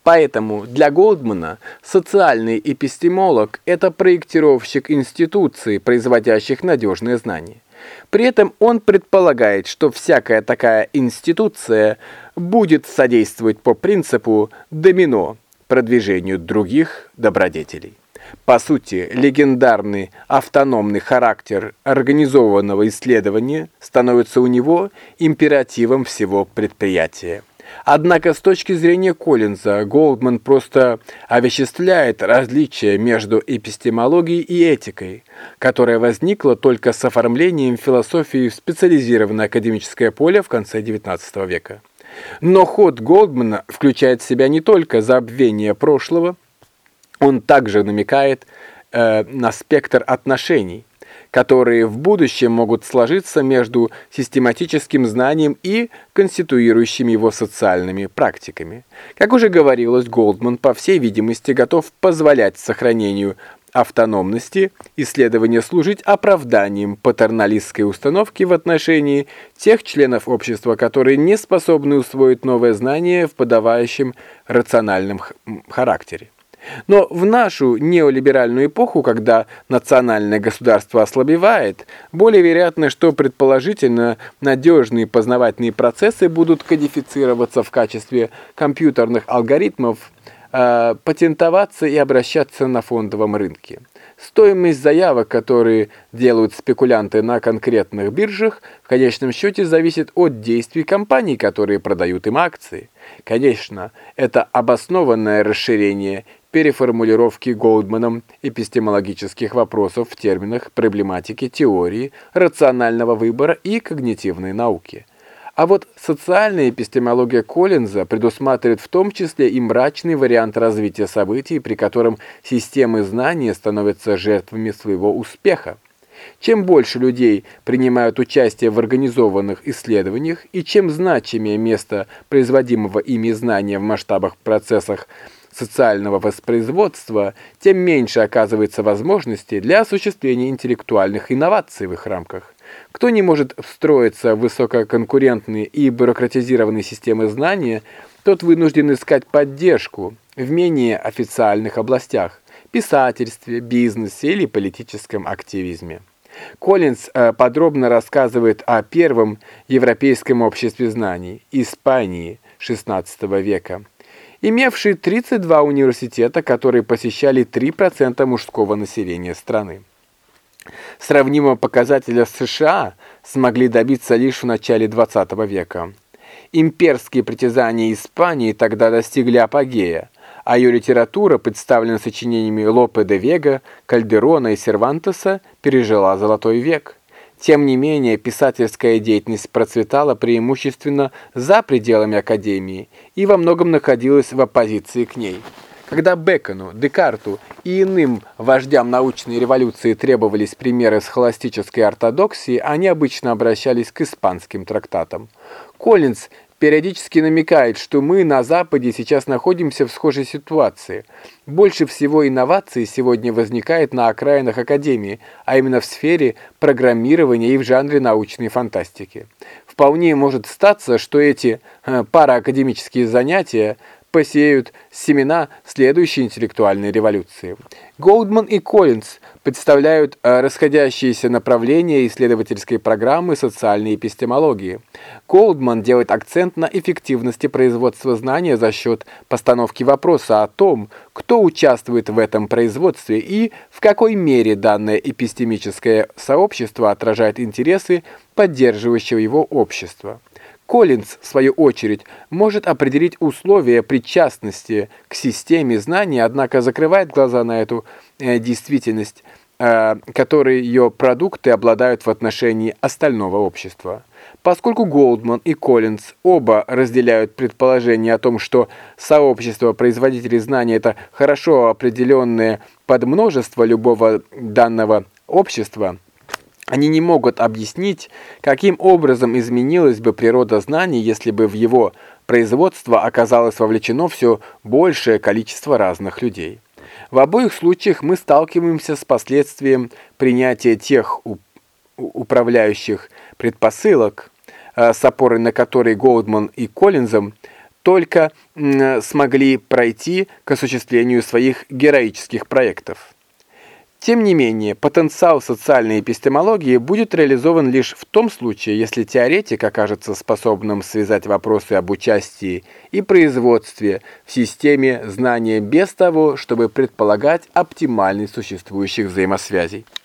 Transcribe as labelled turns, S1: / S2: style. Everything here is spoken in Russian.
S1: Поэтому для Голдмана социальный эпистемолог – это проектировщик институций, производящих надежные знания. При этом он предполагает, что всякая такая институция будет содействовать по принципу домино продвижению других добродетелей. По сути, легендарный автономный характер организованного исследования становится у него императивом всего предприятия. Однако с точки зрения Коллинза, Голдман просто овеществляет различие между эпистемологией и этикой, которая возникла только с оформлением философии в специализированное академическое поле в конце XIX века. Но ход Голдмана включает в себя не только забвение прошлого, он также намекает на спектр отношений, которые в будущем могут сложиться между систематическим знанием и конституирующими его социальными практиками. Как уже говорилось, Голдман, по всей видимости, готов позволять сохранению автономности исследования служить оправданием патерналистской установки в отношении тех членов общества, которые не способны усвоить новое знание в подавающем рациональном характере. Но в нашу неолиберальную эпоху, когда национальное государство ослабевает, более вероятно, что предположительно надежные познавательные процессы будут кодифицироваться в качестве компьютерных алгоритмов, патентоваться и обращаться на фондовом рынке. Стоимость заявок, которые делают спекулянты на конкретных биржах, в конечном счете зависит от действий компаний, которые продают им акции. Конечно, это обоснованное расширение переформулировки Голдманом эпистемологических вопросов в терминах проблематики теории, рационального выбора и когнитивной науки. А вот социальная эпистемология Коллинза предусматривает в том числе и мрачный вариант развития событий, при котором системы знания становятся жертвами своего успеха. Чем больше людей принимают участие в организованных исследованиях и чем значимее место производимого ими знания в масштабах процессах социального воспроизводства, тем меньше оказывается возможностей для осуществления интеллектуальных инноваций в их рамках. Кто не может встроиться в высококонкурентные и бюрократизированные системы знания, тот вынужден искать поддержку в менее официальных областях – писательстве, бизнесе или политическом активизме. Коллинз подробно рассказывает о первом европейском обществе знаний – Испании XVI века, имевший 32 университета, которые посещали 3% мужского населения страны. Сравнимого показателя США смогли добиться лишь в начале XX века. Имперские притязания Испании тогда достигли апогея, а ее литература, представленная сочинениями Лопе де Вега, Кальдерона и Сервантеса, пережила золотой век. Тем не менее, писательская деятельность процветала преимущественно за пределами академии и во многом находилась в оппозиции к ней. Когда Бэкону, Декарту и иным вождям научной революции требовались примеры схоластической ортодоксии, они обычно обращались к испанским трактатам. Коллинз периодически намекает, что мы на Западе сейчас находимся в схожей ситуации. Больше всего инноваций сегодня возникает на окраинах академии, а именно в сфере программирования и в жанре научной фантастики. Вполне может статься, что эти параакадемические занятия посеют семена следующей интеллектуальной революции. Голдман и Коллинз представляют расходящиеся направления исследовательской программы социальной эпистемологии. Голдман делает акцент на эффективности производства знания за счет постановки вопроса о том, кто участвует в этом производстве и в какой мере данное эпистемическое сообщество отражает интересы поддерживающего его общества. Коллинз, в свою очередь, может определить условия причастности к системе знаний, однако закрывает глаза на эту действительность, которой ее продукты обладают в отношении остального общества. Поскольку Голдман и Коллинз оба разделяют предположение о том, что сообщество производителей знаний – это хорошо определенное подмножество любого данного общества, они не могут объяснить, каким образом изменилась бы природа знаний, если бы в его производство оказалось вовлечено все большее количество разных людей. В обоих случаях мы сталкиваемся с последствием принятия тех управляющих предпосылок, с опорой на которые Голдман и Коллинзом только смогли пройти к осуществлению своих героических проектов. Тем не менее, потенциал социальной эпистемологии будет реализован лишь в том случае, если теоретик окажется способным связать вопросы об участии и производстве в системе знания без того, чтобы предполагать оптимальность существующих взаимосвязей.